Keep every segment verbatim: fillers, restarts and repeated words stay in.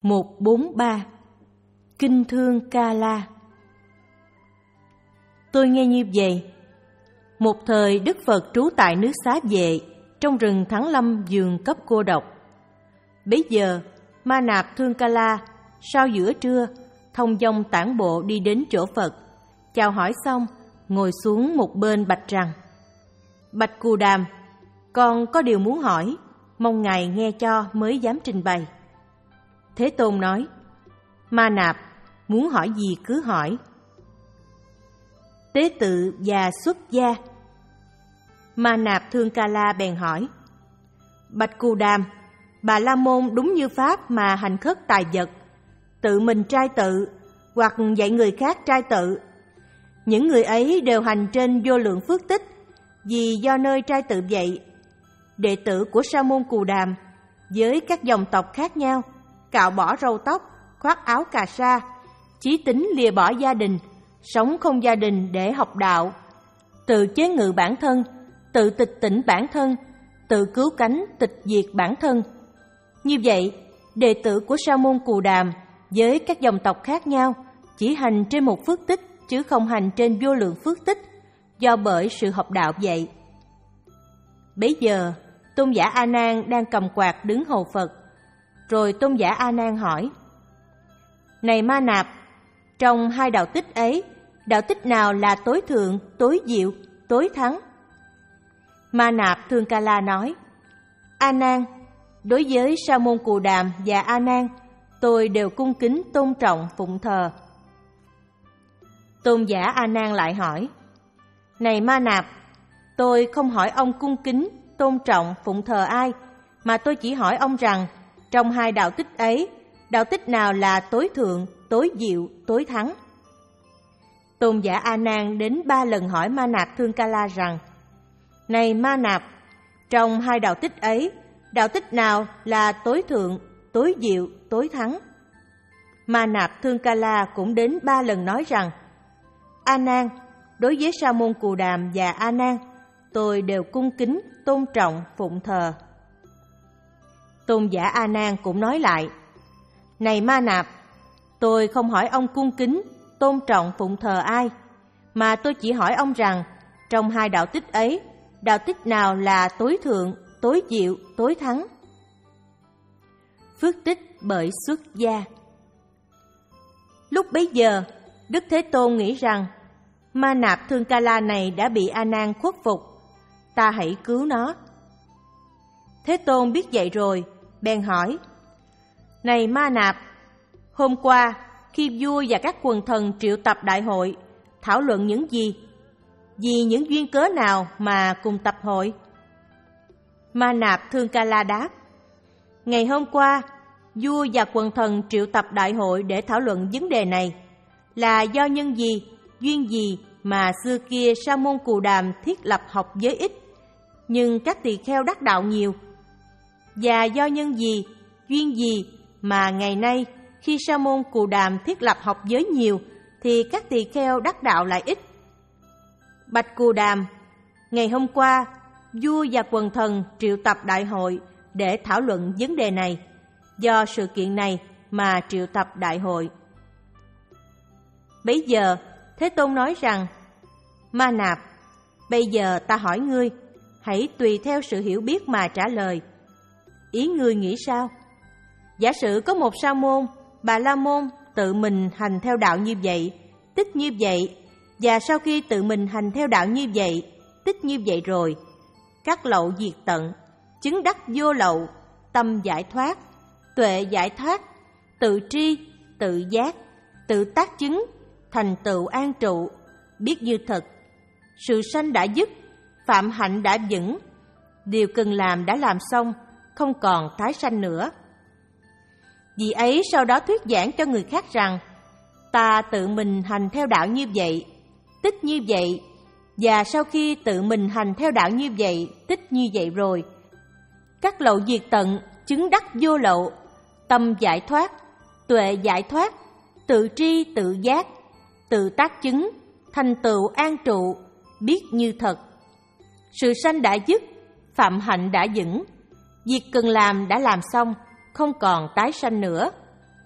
một trăm bốn mươi ba. Kinh Thương Ca La. Tôi nghe như vậy. Một thời Đức Phật trú tại nước Xá Vệ, trong rừng Thắng Lâm vườn cấp cô độc. Bấy giờ, Ma Nạp Thương Ca La sau giữa trưa thông dong tản bộ đi đến chỗ Phật, chào hỏi xong, ngồi xuống một bên bạch rằng: Bạch Cù Đàm, con có điều muốn hỏi, mong Ngài nghe cho mới dám trình bày. Thế Tôn nói: Ma Nạp, muốn hỏi gì cứ hỏi. Tế tự và xuất gia. Ma Nạp Thương Ca La bèn hỏi: Bạch Cù Đàm, Bà La Môn đúng như Pháp mà hành khất tài vật, tự mình trai tự, hoặc dạy người khác trai tự. Những người ấy đều hành trên vô lượng phước tích, vì do nơi trai tự vậy. Đệ tử của Sa môn Cù Đàm, với các dòng tộc khác nhau, cạo bỏ râu tóc, khoác áo cà sa, chí tính lìa bỏ gia đình, sống không gia đình để học đạo, tự chế ngự bản thân, tự tịch tỉnh bản thân, tự cứu cánh tịch diệt bản thân. Như vậy, đệ tử của Sa môn Cù Đàm với các dòng tộc khác nhau chỉ hành trên một phước tích chứ không hành trên vô lượng phước tích, do bởi sự học đạo vậy. Bấy giờ, Tôn giả A Nan đang cầm quạt đứng hầu Phật. Rồi Tôn giả A Nan hỏi: Này Ma Nạp, trong hai đạo tích ấy, đạo tích nào là tối thượng, tối diệu, tối thắng? Ma Nạp Thương Ca La nói: A Nan, đối với Sa môn Cù Đàm và A Nan, tôi đều cung kính tôn trọng phụng thờ. Tôn giả A Nan lại hỏi: Này Ma Nạp, tôi không hỏi ông cung kính tôn trọng phụng thờ ai, mà tôi chỉ hỏi ông rằng trong hai đạo tích ấy, đạo tích nào là tối thượng, tối diệu, tối thắng? Tôn giả A Nan đến ba lần hỏi Ma Nạp Thương Ca La rằng: Này Ma Nạp, trong hai đạo tích ấy, đạo tích nào là tối thượng, tối diệu, tối thắng? Ma Nạp Thương Ca La cũng đến ba lần nói rằng: A Nan, đối với Sa môn Cù Đàm và A Nan, tôi đều cung kính tôn trọng phụng thờ. Tôn giả A Nan cũng nói lại: Này Ma Nạp, tôi không hỏi ông cung kính tôn trọng phụng thờ ai, mà tôi chỉ hỏi ông rằng trong hai đạo tích ấy, đạo tích nào là tối thượng, tối diệu, tối thắng? Phước tích bởi xuất gia. Lúc bấy giờ, Đức Thế Tôn nghĩ rằng Ma Nạp Thương Ca La này đã bị A Nan khuất phục, ta hãy cứu nó. Thế Tôn biết vậy rồi, bèn hỏi: Này Ma Nạp, hôm qua khi vua và các quần thần triệu tập đại hội, thảo luận những gì? Vì những duyên cớ nào mà cùng tập hội? Ma Nạp Thương Ca La đáp: Ngày hôm qua, vua và quần thần triệu tập đại hội để thảo luận vấn đề này, là do nhân gì, duyên gì mà xưa kia Sa môn Cù Đàm thiết lập học giới ít, nhưng các tỳ kheo đắc đạo nhiều? Và do nhân gì, duyên gì mà ngày nay khi Sa môn Cù Đàm thiết lập học giới nhiều, thì các tỳ kheo đắc đạo lại ít? Bạch Cù Đàm, ngày hôm qua, vua và quần thần triệu tập đại hội để thảo luận vấn đề này, do sự kiện này mà triệu tập đại hội. Bấy giờ, Thế Tôn nói rằng: Ma Nạp, bây giờ ta hỏi ngươi, hãy tùy theo sự hiểu biết mà trả lời. Ý ngươi nghĩ sao? Giả sử có một sa môn, Bà La Môn tự mình hành theo đạo như vậy, tích như vậy, và sau khi tự mình hành theo đạo như vậy, tích như vậy rồi, các lậu diệt tận, chứng đắc vô lậu, tâm giải thoát, tuệ giải thoát, tự tri, tự giác, tự tác chứng, thành tựu an trụ, biết như thật, sự sanh đã dứt, phạm hạnh đã vững, điều cần làm đã làm xong, không còn tái sanh nữa. Vì ấy sau đó thuyết giảng cho người khác rằng: Ta tự mình hành theo đạo như vậy, tích như vậy, và sau khi tự mình hành theo đạo như vậy, tích như vậy rồi, các lậu diệt tận, chứng đắc vô lậu, tâm giải thoát, tuệ giải thoát, tự tri tự giác, tự tác chứng, thành tựu an trụ, biết như thật, sự sanh đã dứt, phạm hạnh đã vững, việc cần làm đã làm xong, không còn tái sanh nữa.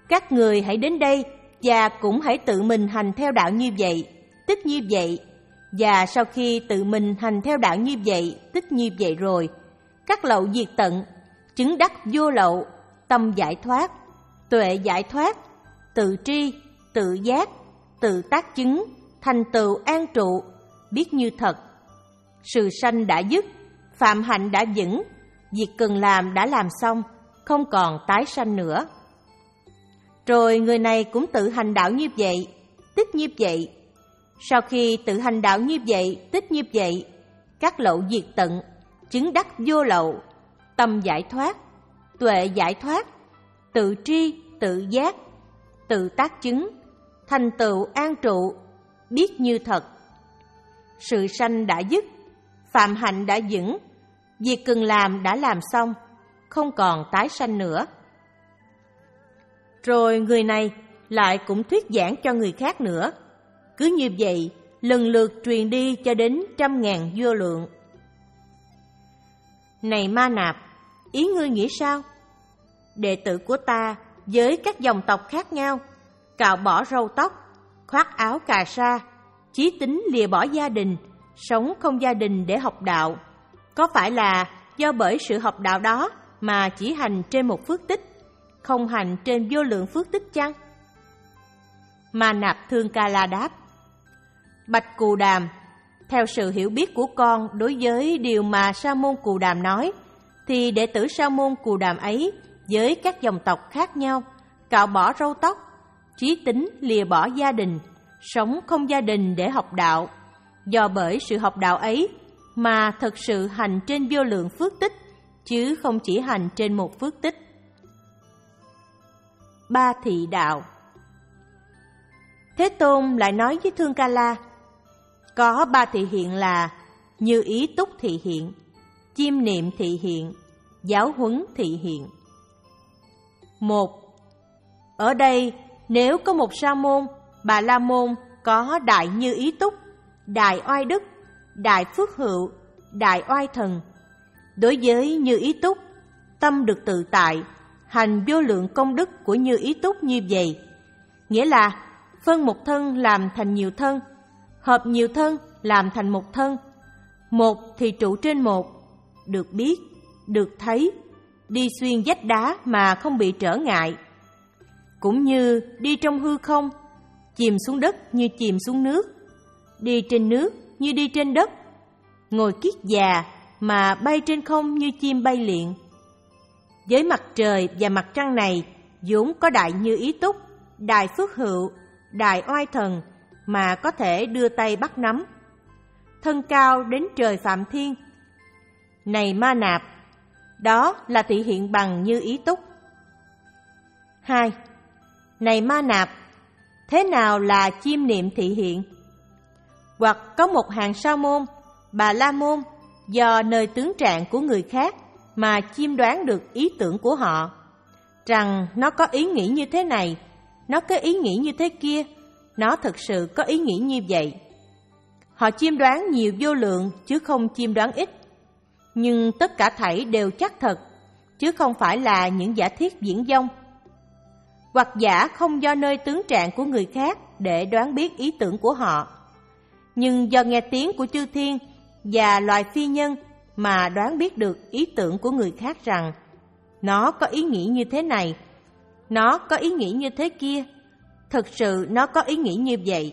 Các người hãy đến đây và cũng hãy tự mình hành theo đạo như vậy, tích như vậy. Và sau khi tự mình hành theo đạo như vậy, tích như vậy rồi, các lậu diệt tận, chứng đắc vô lậu, tâm giải thoát, tuệ giải thoát, tự tri, tự giác, tự tác chứng, thành tựu an trụ, biết như thật. Sự sanh đã dứt, phạm hạnh đã vững, việc cần làm đã làm xong, không còn tái sanh nữa. Rồi người này cũng tự hành đạo như vậy, tích như vậy. Sau khi tự hành đạo như vậy, tích như vậy, các lậu diệt tận, chứng đắc vô lậu, tâm giải thoát, tuệ giải thoát, tự tri, tự giác, tự tác chứng, thành tựu an trụ, biết như thật. Sự sanh đã dứt, phạm hạnh đã vững, việc cần làm đã làm xong, không còn tái sanh nữa. Rồi người này lại cũng thuyết giảng cho người khác nữa. Cứ như vậy, lần lượt truyền đi cho đến trăm ngàn vô lượng. Này Ma Nạp, ý ngươi nghĩ sao? Đệ tử của ta với các dòng tộc khác nhau, cạo bỏ râu tóc, khoác áo cà sa, chí tính lìa bỏ gia đình, sống không gia đình để học đạo. Có phải là do bởi sự học đạo đó mà chỉ hành trên một phước tích, không hành trên vô lượng phước tích chăng? Ma Nạp Thương Ca La đáp: Bạch Cù Đàm, theo sự hiểu biết của con đối với điều mà Sa môn Cù Đàm nói, thì đệ tử Sa môn Cù Đàm ấy với các dòng tộc khác nhau, cạo bỏ râu tóc, chí tính lìa bỏ gia đình, sống không gia đình để học đạo. Do bởi sự học đạo ấy mà thật sự hành trên vô lượng phước tích, chứ không chỉ hành trên một phước tích. Ba thị đạo. Thế Tôn lại nói với Thương Ca La: Có ba thị hiện là như ý túc thị hiện, chiêm niệm thị hiện, giáo huấn thị hiện. Một. Ở đây nếu có một sa môn, Bà La môn có đại như ý túc, đại oai đức, đại phước hữu, đại oai thần. Đối với như ý túc, tâm được tự tại, hành vô lượng công đức của như ý túc như vậy. Nghĩa là phân một thân làm thành nhiều thân, hợp nhiều thân làm thành một thân. Một thì trụ trên một, được biết, được thấy, đi xuyên vách đá mà không bị trở ngại. Cũng như đi trong hư không, chìm xuống đất như chìm xuống nước, đi trên nước như đi trên đất, ngồi kiết già mà bay trên không như chim bay liệng. Với mặt trời và mặt trăng này vốn có đại như ý túc, đại phước hữu, đại oai thần mà có thể đưa tay bắt nắm. Thân cao đến trời Phạm Thiên. Này Ma Nạp, đó là thị hiện bằng như ý túc. Hai. Này Ma Nạp, thế nào là chiêm niệm thị hiện? Hoặc có một hàng sa môn, Bà La môn do nơi tướng trạng của người khác mà chiêm đoán được ý tưởng của họ, rằng nó có ý nghĩ như thế này, nó có ý nghĩ như thế kia, nó thực sự có ý nghĩ như vậy. Họ chiêm đoán nhiều vô lượng chứ không chiêm đoán ít, nhưng tất cả thảy đều chắc thật, chứ không phải là những giả thiết viển vông. Hoặc giả không do nơi tướng trạng của người khác để đoán biết ý tưởng của họ, nhưng do nghe tiếng của chư thiên và loài phi nhân mà đoán biết được ý tưởng của người khác rằng nó có ý nghĩ như thế này, nó có ý nghĩ như thế kia, thực sự nó có ý nghĩ như vậy.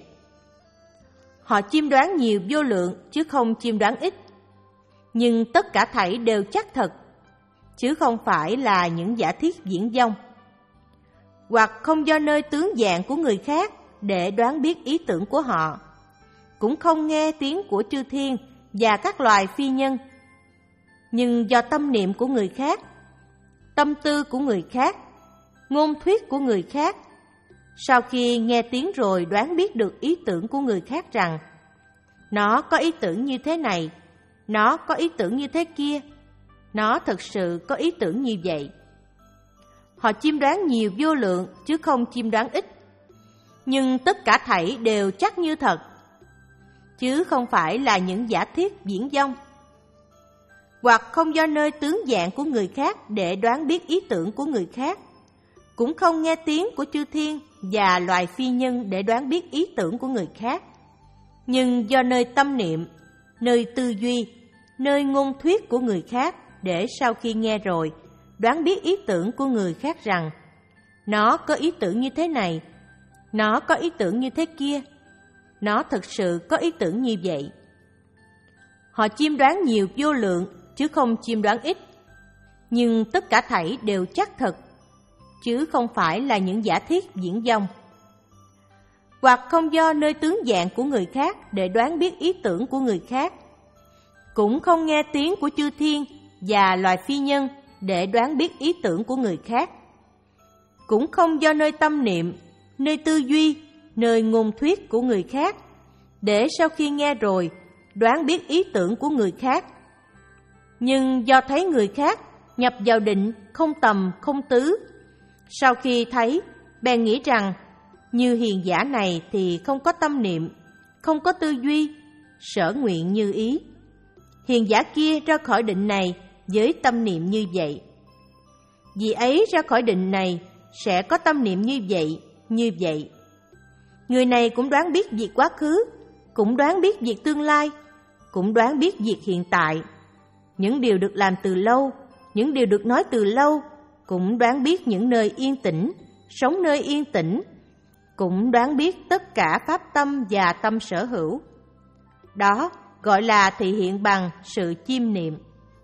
Họ chiêm đoán nhiều vô lượng chứ không chiêm đoán ít, nhưng tất cả thảy đều chắc thật, chứ không phải là những giả thiết viển vông. Hoặc không do nơi tướng dạng của người khác để đoán biết ý tưởng của họ, cũng không nghe tiếng của chư thiên và các loài phi nhân, nhưng do tâm niệm của người khác, tâm tư của người khác, ngôn thuyết của người khác. Sau khi nghe tiếng rồi đoán biết được ý tưởng của người khác rằng nó có ý tưởng như thế này, nó có ý tưởng như thế kia, nó thực sự có ý tưởng như vậy. Họ chiêm đoán nhiều vô lượng chứ không chiêm đoán ít, nhưng tất cả thảy đều chắc như thật, chứ không phải là những giả thiết viển vông. Hoặc không do nơi tướng dạng của người khác để đoán biết ý tưởng của người khác, cũng không nghe tiếng của chư thiên và loài phi nhân để đoán biết ý tưởng của người khác. Nhưng do nơi tâm niệm, nơi tư duy, nơi ngôn thuyết của người khác để sau khi nghe rồi đoán biết ý tưởng của người khác rằng nó có ý tưởng như thế này, nó có ý tưởng như thế kia, nó thực sự có ý tưởng như vậy. Họ chiêm đoán nhiều vô lượng chứ không chiêm đoán ít, nhưng tất cả thảy đều chắc thật, chứ không phải là những giả thiết diễn dông. Hoặc không do nơi tướng dạng của người khác để đoán biết ý tưởng của người khác, cũng không nghe tiếng của chư thiên và loài phi nhân để đoán biết ý tưởng của người khác, cũng không do nơi tâm niệm, nơi tư duy, nơi ngôn thuyết của người khác để sau khi nghe rồi đoán biết ý tưởng của người khác. Nhưng do thấy người khác nhập vào định không tầm không tứ, sau khi thấy bèn nghĩ rằng như hiền giả này thì không có tâm niệm, không có tư duy, sở nguyện như ý. Hiền giả kia ra khỏi định này với tâm niệm như vậy, vì ấy ra khỏi định này sẽ có tâm niệm như vậy, như vậy. Người này cũng đoán biết việc quá khứ, cũng đoán biết việc tương lai, cũng đoán biết việc hiện tại. Những điều được làm từ lâu, những điều được nói từ lâu, cũng đoán biết những nơi yên tĩnh, sống nơi yên tĩnh, cũng đoán biết tất cả pháp tâm và tâm sở hữu. Đó gọi là thị hiện bằng sự chiêm niệm.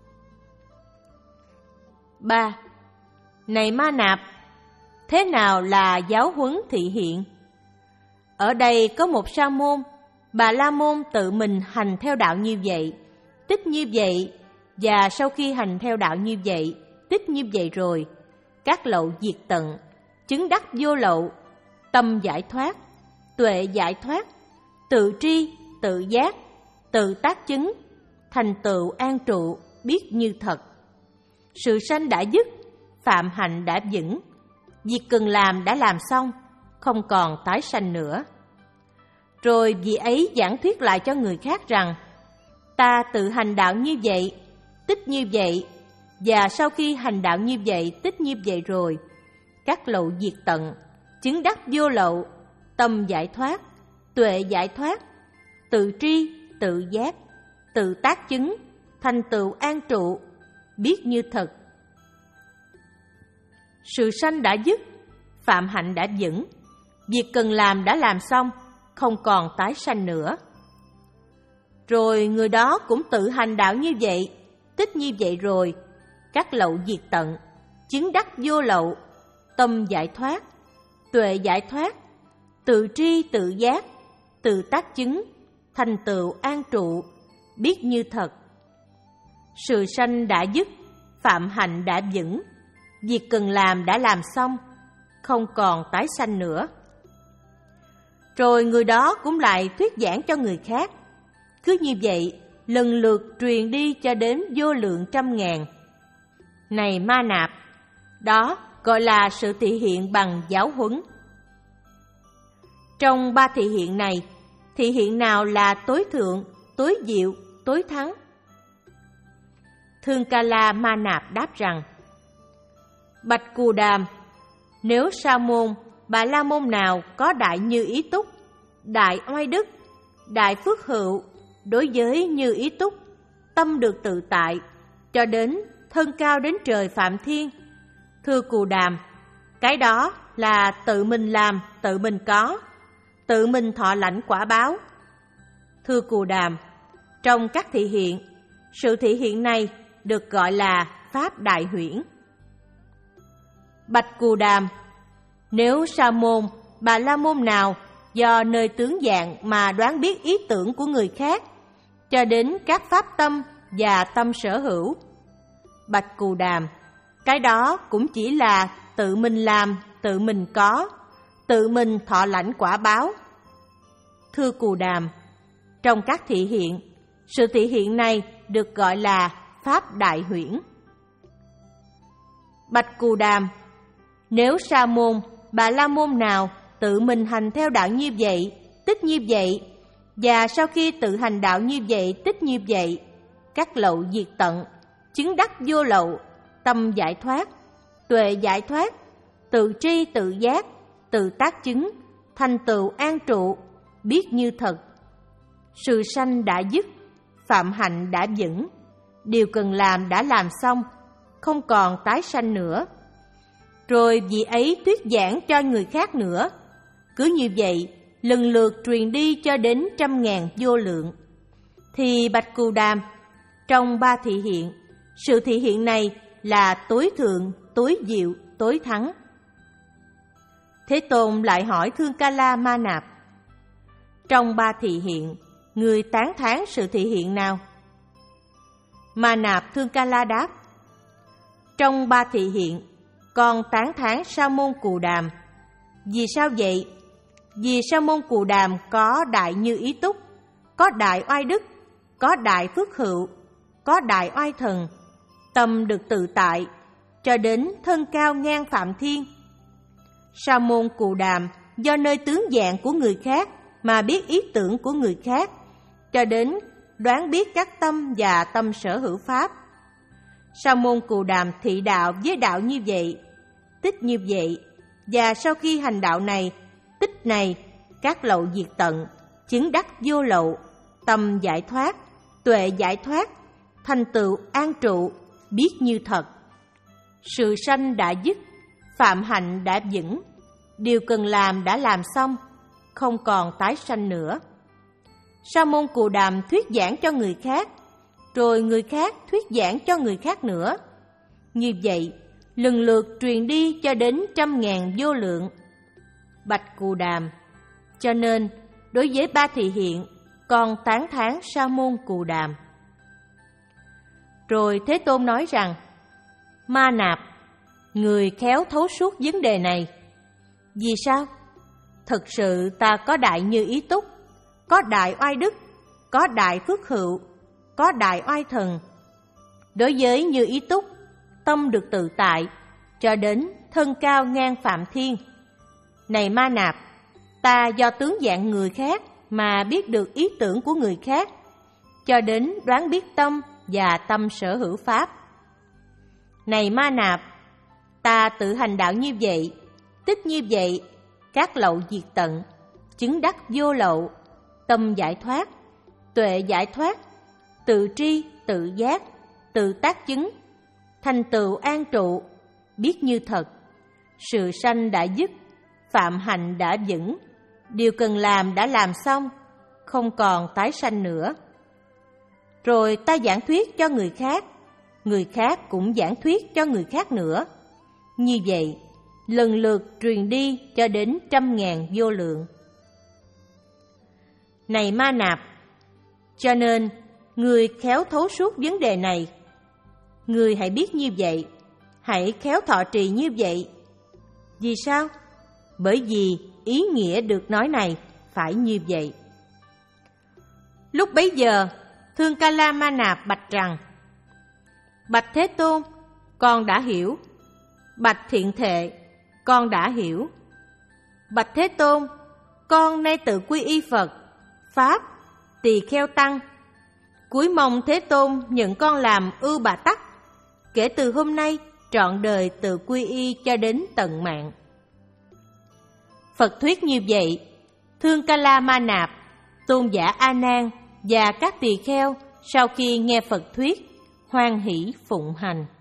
ba. Này Ma Nạp, thế nào là giáo huấn thị hiện? Ở đây có một sa môn, Bà La Môn tự mình hành theo đạo như vậy, tích như vậy, và sau khi hành theo đạo như vậy, tích như vậy rồi, các lậu diệt tận, chứng đắc vô lậu, tâm giải thoát, tuệ giải thoát, tự tri, tự giác, tự tác chứng, thành tựu an trụ, biết như thật. Sự sanh đã dứt, phạm hạnh đã vững, việc cần làm đã làm xong, không còn tái sanh nữa. Rồi vị ấy giảng thuyết lại cho người khác rằng, ta tự hành đạo như vậy, tích như vậy, và sau khi hành đạo như vậy, tích như vậy rồi, các lậu diệt tận, chứng đắc vô lậu, tâm giải thoát, tuệ giải thoát, tự tri, tự giác, tự tác chứng, thành tựu an trụ, biết như thật. Sự sanh đã dứt, phạm hạnh đã vững, việc cần làm đã làm xong, không còn tái sanh nữa. Rồi người đó cũng tự hành đạo như vậy, tích như vậy rồi, các lậu diệt tận, chứng đắc vô lậu, tâm giải thoát, tuệ giải thoát, tự tri tự giác, tự tác chứng, thành tựu an trụ, biết như thật. Sự sanh đã dứt, phạm hạnh đã vững, việc cần làm đã làm xong, không còn tái sanh nữa. Rồi người đó cũng lại thuyết giảng cho người khác. Cứ như vậy, lần lượt truyền đi cho đến vô lượng trăm ngàn. Này Ma Nạp, đó gọi là sự thị hiện bằng giáo huấn. Trong ba thị hiện này, thị hiện nào là tối thượng, tối diệu, tối thắng? Thương Ca La Ma Nạp đáp rằng, Bạch Cù Đàm, nếu Sa môn, Bà La môn nào có đại như ý túc, đại oai đức, đại phước hữu, đối với như ý túc, tâm được tự tại, cho đến thân cao đến trời Phạm Thiên, thưa Cù Đàm, cái đó là tự mình làm, tự mình có, tự mình thọ lãnh quả báo. Thưa Cù Đàm, trong các thị hiện, sự thị hiện này được gọi là Pháp Đại Huyễn. Bạch Cù Đàm, nếu Sa môn, Bà La môn nào do nơi tướng dạng mà đoán biết ý tưởng của người khác, cho đến các pháp tâm và tâm sở hữu. Bạch Cù Đàm, cái đó cũng chỉ là tự mình làm, tự mình có, tự mình thọ lãnh quả báo. Thưa Cù Đàm, trong các thị hiện, sự thị hiện này được gọi là Pháp Đại Huyễn. Bạch Cù Đàm, nếu Sa môn, Bà La môn nào tự mình hành theo đạo như vậy, tích như vậy, và sau khi tự hành đạo như vậy, tích như vậy, các lậu diệt tận, chứng đắc vô lậu, tâm giải thoát, tuệ giải thoát, tự tri tự giác, tự tác chứng, thành tựu an trụ, biết như thật. Sự sanh đã dứt, phạm hạnh đã vững, điều cần làm đã làm xong, không còn tái sanh nữa. Rồi vị ấy thuyết giảng cho người khác nữa. Cứ như vậy, lần lượt truyền đi cho đến trăm ngàn vô lượng. Thì Bạch Cù Đàm, trong ba thị hiện, sự thị hiện này là tối thượng, tối diệu, tối thắng. Thế Tôn lại hỏi Thương Ca La Ma Nạp: trong ba thị hiện, người tán thán sự thị hiện nào? Ma Nạp Thương Ca La đáp: trong ba thị hiện, con tán thán Sa môn Cù Đàm. Vì sao vậy? Vì Sa môn Cù Đàm có đại như ý túc, có đại oai đức, có đại phước hữu, có đại oai thần, tâm được tự tại, cho đến thân cao ngang phạm thiên. Sa môn Cù Đàm do nơi tướng dạng của người khác mà biết ý tưởng của người khác, cho đến đoán biết các tâm và tâm sở hữu pháp. Sa môn Cù Đàm thị đạo với đạo như vậy, tích như vậy, và sau khi hành đạo này, tích này, các lậu diệt tận, chứng đắc vô lậu, tâm giải thoát, tuệ giải thoát, thành tựu an trụ, biết như thật. Sự sanh đã dứt, phạm hạnh đã vững, điều cần làm đã làm xong, không còn tái sanh nữa. Sa môn Cù Đàm thuyết giảng cho người khác, rồi người khác thuyết giảng cho người khác nữa. Như vậy, lần lượt truyền đi cho đến trăm ngàn vô lượng. Bạch Cù Đàm, cho nên đối với ba thị hiện, con tán thán Sa môn Cù Đàm. Rồi Thế Tôn nói rằng: Ma Nạp, người khéo thấu suốt vấn đề này. Vì sao? Thực sự ta có đại như ý túc, có đại oai đức, có đại phước hữu, có đại oai thần. Đối với như ý túc, tâm được tự tại, cho đến thân cao ngang phạm thiên. Này Ma Nạp, ta do tướng dạng người khác mà biết được ý tưởng của người khác, cho đến đoán biết tâm và tâm sở hữu pháp. Này Ma Nạp, ta tự hành đạo như vậy, tích như vậy, các lậu diệt tận, chứng đắc vô lậu, tâm giải thoát, tuệ giải thoát, tự tri, tự giác, tự tác chứng, thành tựu an trụ, biết như thật. Sự sanh đã dứt, phạm hạnh đã vững, điều cần làm đã làm xong, không còn tái sanh nữa. Rồi ta giảng thuyết cho người khác, người khác cũng giảng thuyết cho người khác nữa. Như vậy, lần lượt truyền đi cho đến trăm ngàn vô lượng. Này Ma Nạp, cho nên người khéo thấu suốt vấn đề này. Người hãy biết như vậy, hãy khéo thọ trì như vậy. Vì sao? Bởi vì ý nghĩa được nói này phải như vậy. Lúc bấy giờ, Thương Ca La Ma Nạp bạch rằng: Bạch Thế Tôn, con đã hiểu. Bạch Thiện Thệ, con đã hiểu. Bạch Thế Tôn, con nay tự quy y Phật, Pháp, Tỳ Kheo Tăng. Cúi mong Thế Tôn nhận con làm Ưu Bà Tắc. Kể từ hôm nay, trọn đời tự quy y cho đến tận mạng. Phật thuyết như vậy, Thương Ca La Ma Nạp, Tôn giả A Nan và các tỳ kheo sau khi nghe Phật thuyết, hoan hỷ phụng hành.